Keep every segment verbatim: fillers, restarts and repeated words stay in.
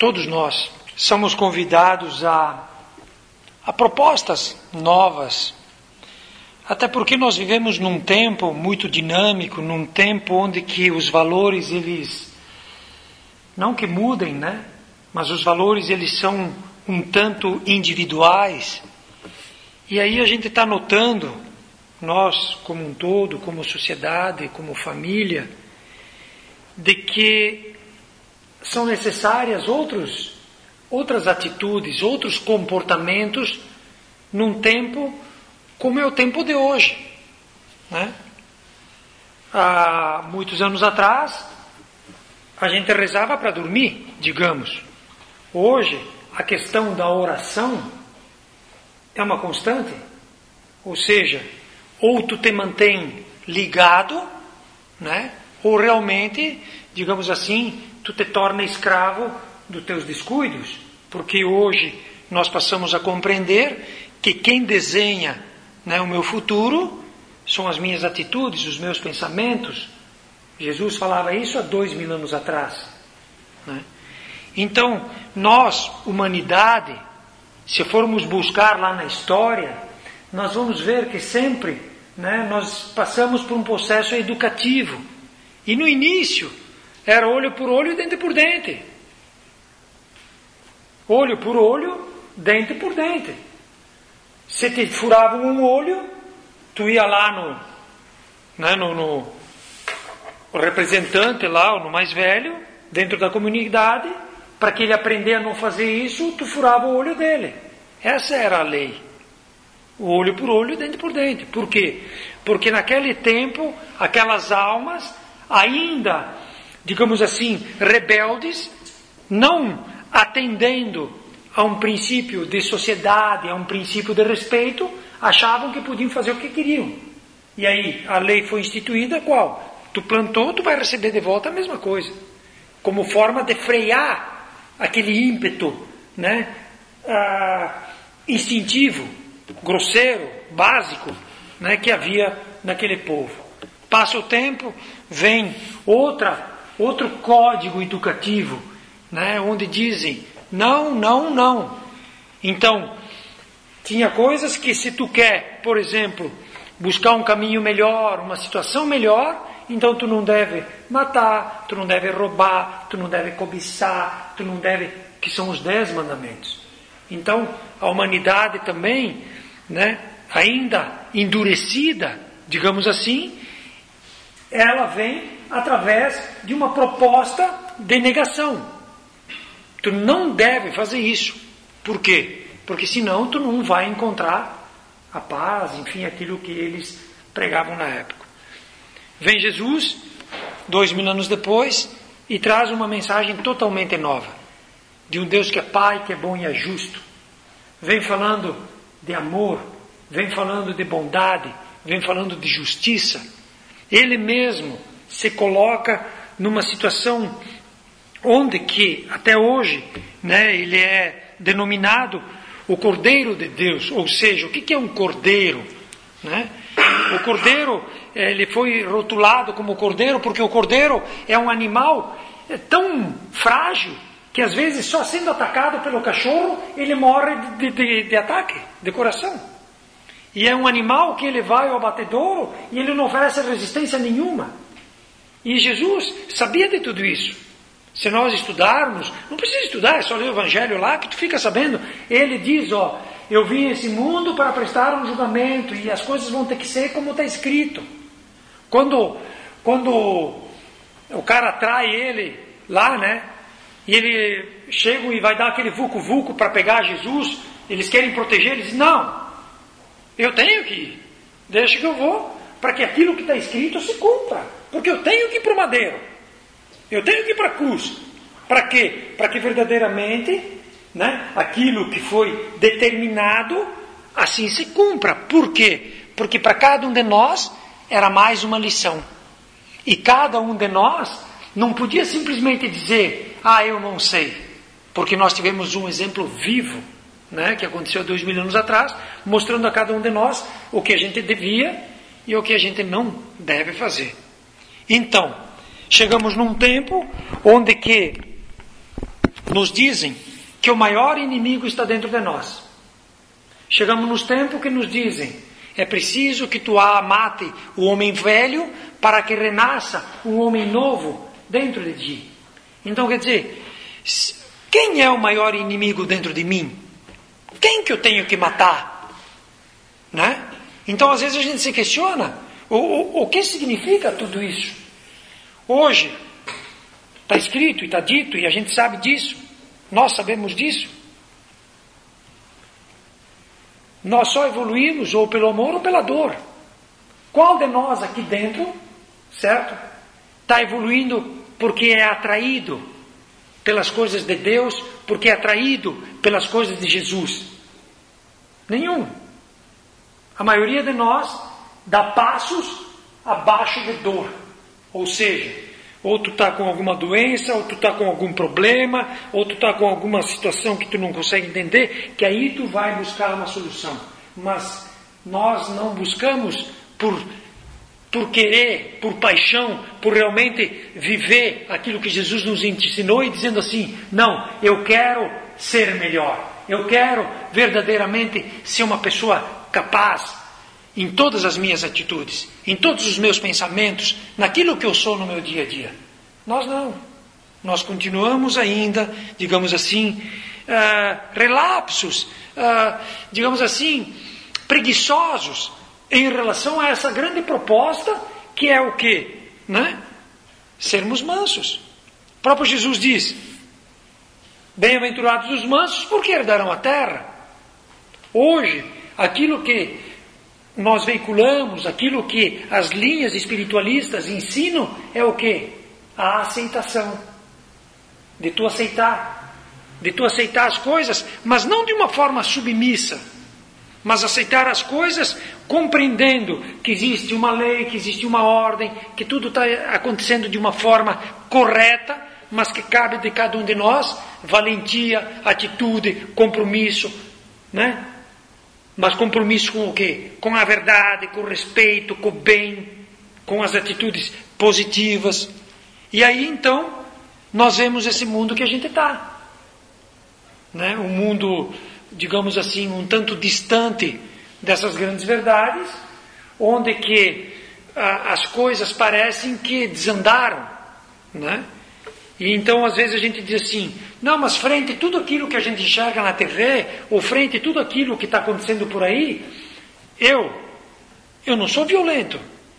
todos nós somos convidados a, a propostas novas. Até porque nós vivemos num tempo muito dinâmico, num tempo onde que os valores, eles, não que mudem, né? Mas os valores, eles são um tanto individuais. E aí a gente está notando, nós como um todo, como sociedade, como família, de que são necessárias outros, outras atitudes, outros comportamentos num tempo como é o tempo de hoje, né? Há muitos anos atrás, a gente rezava para dormir, digamos. Hoje, a questão da oração é uma constante. Ou seja, ou tu te mantém ligado, né? Ou realmente, digamos assim, tu te torna escravo dos teus descuidos. Porque hoje nós passamos a compreender que quem desenha, né, o meu futuro são as minhas atitudes, os meus pensamentos. Jesus falava isso há dois mil anos atrás, né? Então, nós, humanidade, se formos buscar lá na história, nós vamos ver que sempre, né, nós passamos por um processo educativo. E no início, era olho por olho e dente por dente. Olho por olho, dente por dente. Se te furavam um olho, tu ia lá no, né, no, no o representante lá, ou no mais velho, dentro da comunidade, para que ele aprender a não fazer isso, tu furava o olho dele. Essa era a lei. O olho por olho, dente por dente. Por quê? Porque naquele tempo, aquelas almas, ainda, digamos assim, rebeldes, não atendendo a um princípio de sociedade, a um princípio de respeito, achavam que podiam fazer o que queriam. E aí, a lei foi instituída qual? Tu plantou, tu vai receber de volta a mesma coisa. Como forma de frear aquele ímpeto, né? Ah, instintivo, grosseiro, básico, né? Que havia naquele povo. Passa o tempo, vem outra, outro código educativo, né? Onde dizem, não, não, não. Então, tinha coisas que se tu quer, por exemplo, buscar um caminho melhor, uma situação melhor, então tu não deve matar, tu não deve roubar, tu não deve cobiçar, tu não deve... que são os dez mandamentos. Então, a humanidade também, né, ainda endurecida, digamos assim, ela vem através de uma proposta de negação. Tu não deve fazer isso. Por quê? Porque senão tu não vai encontrar a paz, enfim, aquilo que eles pregavam na época. Vem Jesus, dois mil anos depois, e traz uma mensagem totalmente nova. De um Deus que é Pai, que é bom e é justo. Vem falando de amor, vem falando de bondade, vem falando de justiça. Ele mesmo se coloca numa situação onde que, até hoje, né, ele é denominado o Cordeiro de Deus. Ou seja, o que é um cordeiro? Né? O cordeiro, ele foi rotulado como cordeiro porque o cordeiro é um animal tão frágil que às vezes só sendo atacado pelo cachorro ele morre de, de, de ataque, de coração. E é um animal que ele vai ao abatedouro e ele não oferece resistência nenhuma. E Jesus sabia de tudo isso. Se nós estudarmos, não precisa estudar, é só ler o Evangelho lá que tu fica sabendo. Ele diz, ó, eu vim a esse mundo para prestar um julgamento e as coisas vão ter que ser como está escrito. Quando, quando o cara atrai ele lá, né, e ele chega e vai dar aquele vucu-vucu para pegar Jesus, eles querem proteger, ele diz, não, eu tenho que ir, deixa que eu vou, para que aquilo que está escrito se cumpra, porque eu tenho que ir para o madeiro. Eu tenho que ir para a cruz. Para quê? Para que verdadeiramente, né, aquilo que foi determinado assim se cumpra. Por quê? Porque para cada um de nós era mais uma lição. E cada um de nós não podia simplesmente dizer, ah, eu não sei. Porque nós tivemos um exemplo vivo, né, que aconteceu dois mil anos atrás, mostrando a cada um de nós o que a gente devia e o que a gente não deve fazer. Então, chegamos num tempo onde que nos dizem que o maior inimigo está dentro de nós. Chegamos nos tempos que nos dizem: é preciso que tu mate o homem velho para que renasça um homem novo dentro de ti. Então, quer dizer, quem é o maior inimigo dentro de mim? Quem que eu tenho que matar? Né? Então, às vezes a gente se questiona, o, o, o que significa tudo isso? Hoje, está escrito e está dito, e a gente sabe disso, nós sabemos disso. Nós só evoluímos ou pelo amor ou pela dor. Qual de nós aqui dentro, certo, está evoluindo porque é atraído pelas coisas de Deus, porque é atraído pelas coisas de Jesus? Nenhum. A maioria de nós dá passos abaixo de dor. Ou seja, ou tu está com alguma doença, ou tu está com algum problema, ou tu está com alguma situação que tu não consegue entender, que aí tu vai buscar uma solução. Mas nós não buscamos por, por querer, por paixão, por realmente viver aquilo que Jesus nos ensinou e dizendo assim: não, eu quero ser melhor, eu quero verdadeiramente ser uma pessoa capaz em todas as minhas atitudes, em todos os meus pensamentos, naquilo que eu sou no meu dia a dia. Nós não. Nós continuamos ainda, digamos assim, uh, relapsos, uh, digamos assim, preguiçosos em relação a essa grande proposta que é o quê? Né? Sermos mansos. O próprio Jesus diz: bem-aventurados os mansos, porque herdarão a terra. Hoje, aquilo que nós veiculamos, aquilo que as linhas espiritualistas ensinam, é o quê? A aceitação. De tu aceitar. De tu aceitar as coisas, mas não de uma forma submissa, mas aceitar as coisas compreendendo que existe uma lei, que existe uma ordem, que tudo está acontecendo de uma forma correta, mas que cabe de cada um de nós valentia, atitude, compromisso, né? Mas compromisso com o quê? Com a verdade, com o respeito, com o bem, com as atitudes positivas. E aí então nós vemos esse mundo que a gente está, né? Um mundo, digamos assim, um tanto distante dessas grandes verdades, onde que ah, as coisas parecem que desandaram, né? E então às vezes a gente diz assim: não, mas frente a tudo aquilo que a gente enxerga na T V, ou frente a tudo aquilo que está acontecendo por aí, eu, eu não sou violento.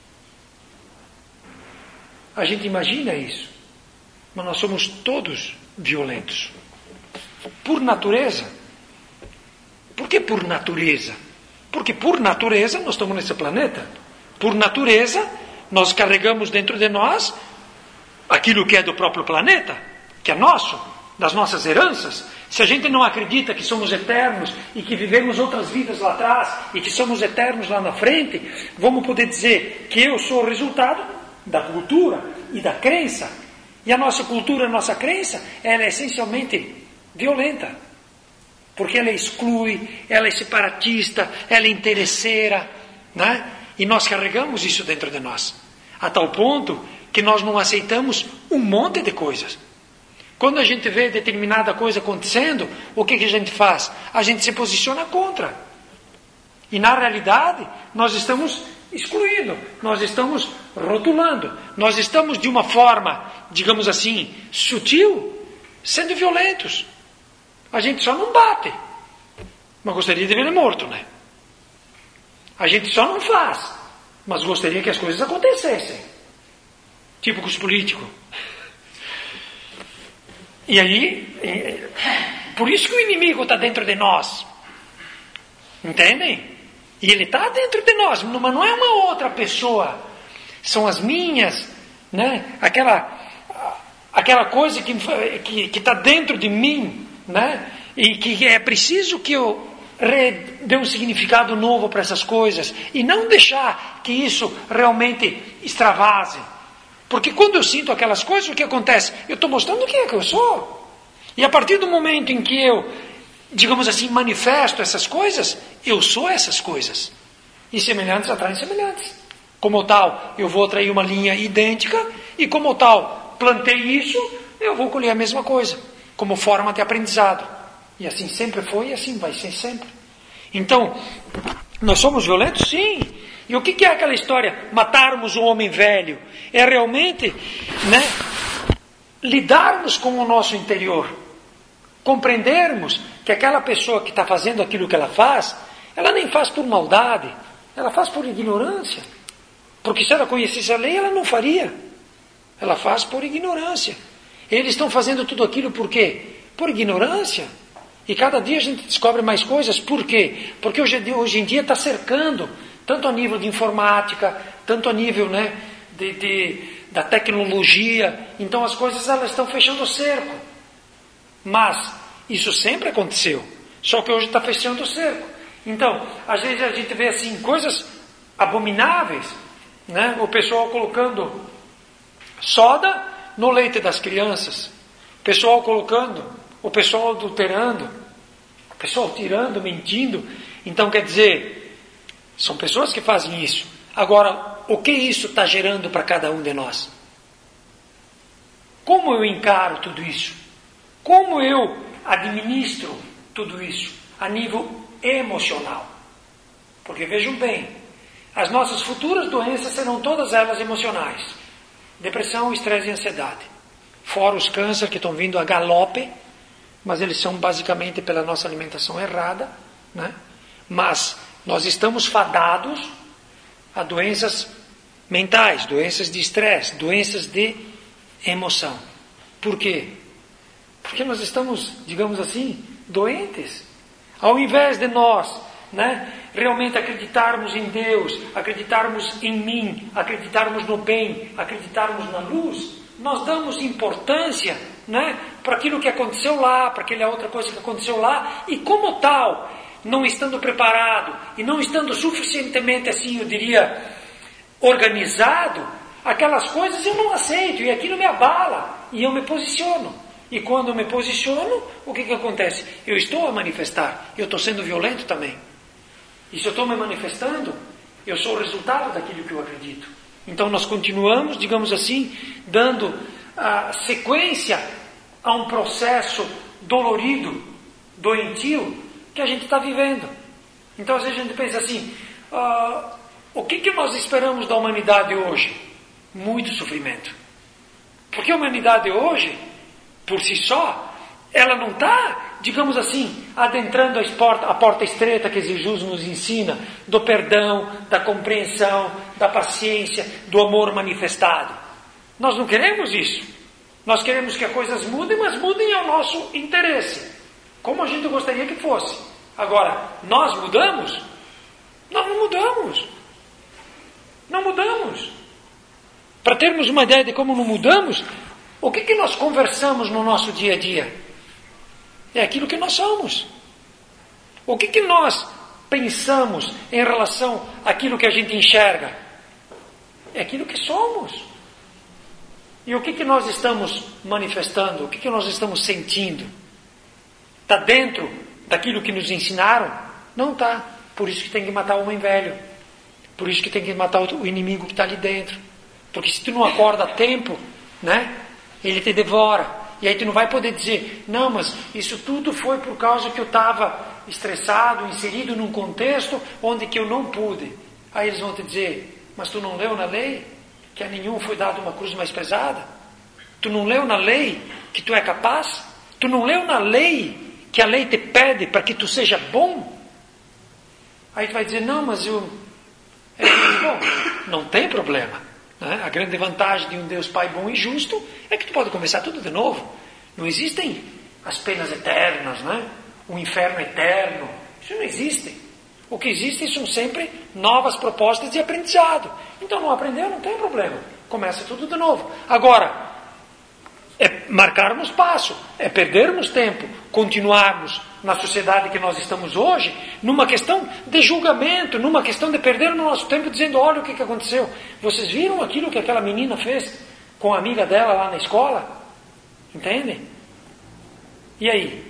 A gente imagina isso, mas nós somos todos violentos. Por natureza. Por que por natureza? Porque por natureza nós estamos nesse planeta. Por natureza nós carregamos dentro de nós aquilo que é do próprio planeta, que é nosso, das nossas heranças. Se a gente não acredita que somos eternos e que vivemos outras vidas lá atrás e que somos eternos lá na frente, vamos poder dizer que eu sou o resultado da cultura e da crença. E a nossa cultura, a nossa crença, ela é essencialmente violenta, porque ela exclui, ela é separatista, ela é interesseira, né? E nós carregamos isso dentro de nós, a tal ponto que nós não aceitamos um monte de coisas. Quando a gente vê determinada coisa acontecendo, o que, que a gente faz? A gente se posiciona contra. E na realidade, nós estamos excluindo, nós estamos rotulando, nós estamos de uma forma, digamos assim, sutil, sendo violentos. A gente só não bate, mas gostaria de ver ele morto, né? A gente só não faz, mas gostaria que as coisas acontecessem. Tipo com os políticos. E aí, por isso que o inimigo está dentro de nós. Entendem? E ele está dentro de nós, mas não é uma outra pessoa. São as minhas, né? Aquela, aquela coisa que que que está dentro de mim, né? E que é preciso que eu dê um significado novo para essas coisas e não deixar que isso realmente extravase. Porque quando eu sinto aquelas coisas, o que acontece? Eu estou mostrando quem é que eu sou. E a partir do momento em que eu, digamos assim, manifesto essas coisas, eu sou essas coisas. E semelhantes atraem semelhantes. Como tal, eu vou atrair uma linha idêntica, e como tal, plantei isso, eu vou colher a mesma coisa. como forma de aprendizado. E assim sempre foi e assim vai ser sempre. Então, nós somos violentos? Sim. E o que é aquela história? Matarmos o homem velho. É realmente, né, lidarmos com o nosso interior. Compreendermos que aquela pessoa que está fazendo aquilo que ela faz, ela nem faz por maldade, ela faz por ignorância. Porque se ela conhecesse a lei, ela não faria. Ela faz por ignorância. Eles estão fazendo tudo aquilo por quê? Por ignorância. E cada dia a gente descobre mais coisas. Por quê? Porque hoje, hoje em dia está cercando, tanto a nível de informática, tanto a nível, né, de, de, da tecnologia. Então as coisas elas estão fechando o cerco. Mas isso sempre aconteceu. Só que hoje está fechando o cerco. Então, às vezes a gente vê assim coisas abomináveis, né? O pessoal colocando soda no leite das crianças. O pessoal colocando, o pessoal adulterando, o pessoal tirando, mentindo. Então, quer dizer, são pessoas que fazem isso. Agora, o que isso está gerando para cada um de nós? Como eu encaro tudo isso? Como eu administro tudo isso a nível emocional? Porque vejam bem, as nossas futuras doenças serão todas elas emocionais. Depressão, estresse e ansiedade. Fora os cânceres que estão vindo a galope, mas eles são basicamente pela nossa alimentação errada, né? Mas nós estamos fadados a doenças mentais, doenças de estresse, doenças de emoção. Por quê? Porque nós estamos, digamos assim, doentes. Ao invés de nós, né, realmente acreditarmos em Deus, acreditarmos em mim, acreditarmos no bem, acreditarmos na luz, nós damos importância, né, para aquilo que aconteceu lá, para aquela outra coisa que aconteceu lá, e como tal, não estando preparado e não estando suficientemente, assim, eu diria, organizado, aquelas coisas eu não aceito e aquilo me abala e eu me posiciono. E quando eu me posiciono, o que que acontece? Eu estou a manifestar, eu estou sendo violento também. E se eu estou me manifestando, eu sou o resultado daquilo que eu acredito. Então nós continuamos, digamos assim, dando a sequência a um processo dolorido, doentio, que a gente está vivendo. Então às vezes a gente pensa assim, ah, o que que nós esperamos da humanidade hoje? Muito sofrimento. Porque a humanidade hoje, por si só, ela não está, digamos assim, adentrando a porta, a porta estreita que Jesus nos ensina, do perdão, da compreensão, da paciência, do amor manifestado. Nós não queremos isso. Nós queremos que as coisas mudem, mas mudem ao nosso interesse, como a gente gostaria que fosse. Agora, nós mudamos? Nós não mudamos. Não mudamos. Para termos uma ideia de como não mudamos, o que que nós conversamos no nosso dia a dia? É aquilo que nós somos. O que que nós pensamos em relação àquilo que a gente enxerga? É aquilo que somos. E o que que nós estamos manifestando? O que que nós estamos sentindo? Está dentro daquilo que nos ensinaram? Não está. Por isso que tem que matar o homem velho. Por isso que tem que matar o inimigo que está ali dentro. Porque se tu não acorda a tempo, né, ele te devora. E aí tu não vai poder dizer, não, mas isso tudo foi por causa que eu estava estressado, inserido num contexto onde que eu não pude. Aí eles vão te dizer, mas tu não leu na lei que a nenhum foi dado uma cruz mais pesada? Tu não leu na lei que tu é capaz? Tu não leu na lei que a lei te pede para que tu seja bom? Aí tu vai dizer, não, mas eu... É, bom, não tem problema. Né? A grande vantagem de um Deus Pai bom e justo é que tu pode começar tudo de novo. Não existem as penas eternas, né? O inferno eterno. Isso não existe. O que existe são sempre novas propostas de aprendizado. Então não aprendeu, não tem problema. Começa tudo de novo. Agora, é marcarmos passo, é perdermos tempo, continuarmos na sociedade que nós estamos hoje, numa questão de julgamento, numa questão de perder o nosso tempo dizendo, olha o que, que aconteceu. Vocês viram aquilo que aquela menina fez com a amiga dela lá na escola? Entendem? E aí?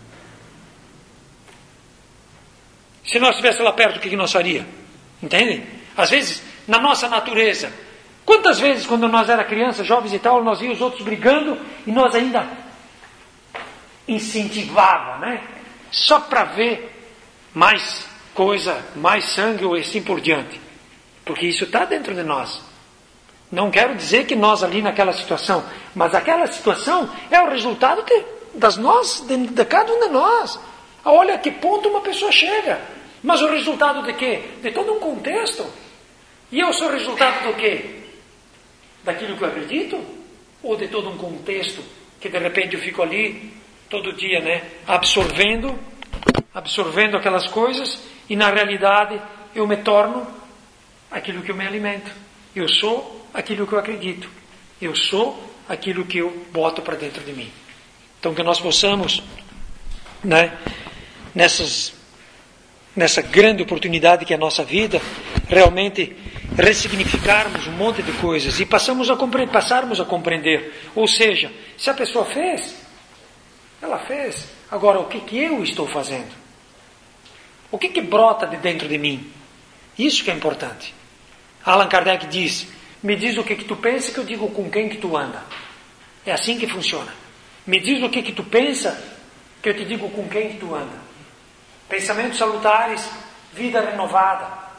Se nós estivéssemos lá perto, o que, que nós faríamos? Entendem? Às vezes, na nossa natureza, quantas vezes quando nós era criança, jovens e tal, nós víamos os outros brigando e nós ainda incentivava, né? Só para ver mais coisa, mais sangue e assim por diante. Porque isso está dentro de nós. Não quero dizer que nós ali naquela situação, mas aquela situação é o resultado de, das nós, de, de cada um de nós. Olha a que ponto uma pessoa chega. Mas o resultado de quê? De todo um contexto. E eu sou resultado do quê? Daquilo que eu acredito? Ou de todo um contexto que de repente eu fico ali todo dia, né, absorvendo, absorvendo aquelas coisas e na realidade eu me torno aquilo que eu me alimento. Eu sou aquilo que eu acredito. Eu sou aquilo que eu boto para dentro de mim. Então que nós possamos, né, nessas, nessa grande oportunidade que é a nossa vida, realmente ressignificarmos um monte de coisas e passamos a compreender, passarmos a compreender. Ou seja, se a pessoa fez, ela fez. Agora, o que, que eu estou fazendo? O que, que brota de dentro de mim? Isso que é importante. Allan Kardec diz, me diz o que, que tu pensa que eu digo com quem que tu anda. É assim que funciona. Me diz o que, que tu pensa que eu te digo com quem que tu anda. Pensamentos salutares, vida renovada.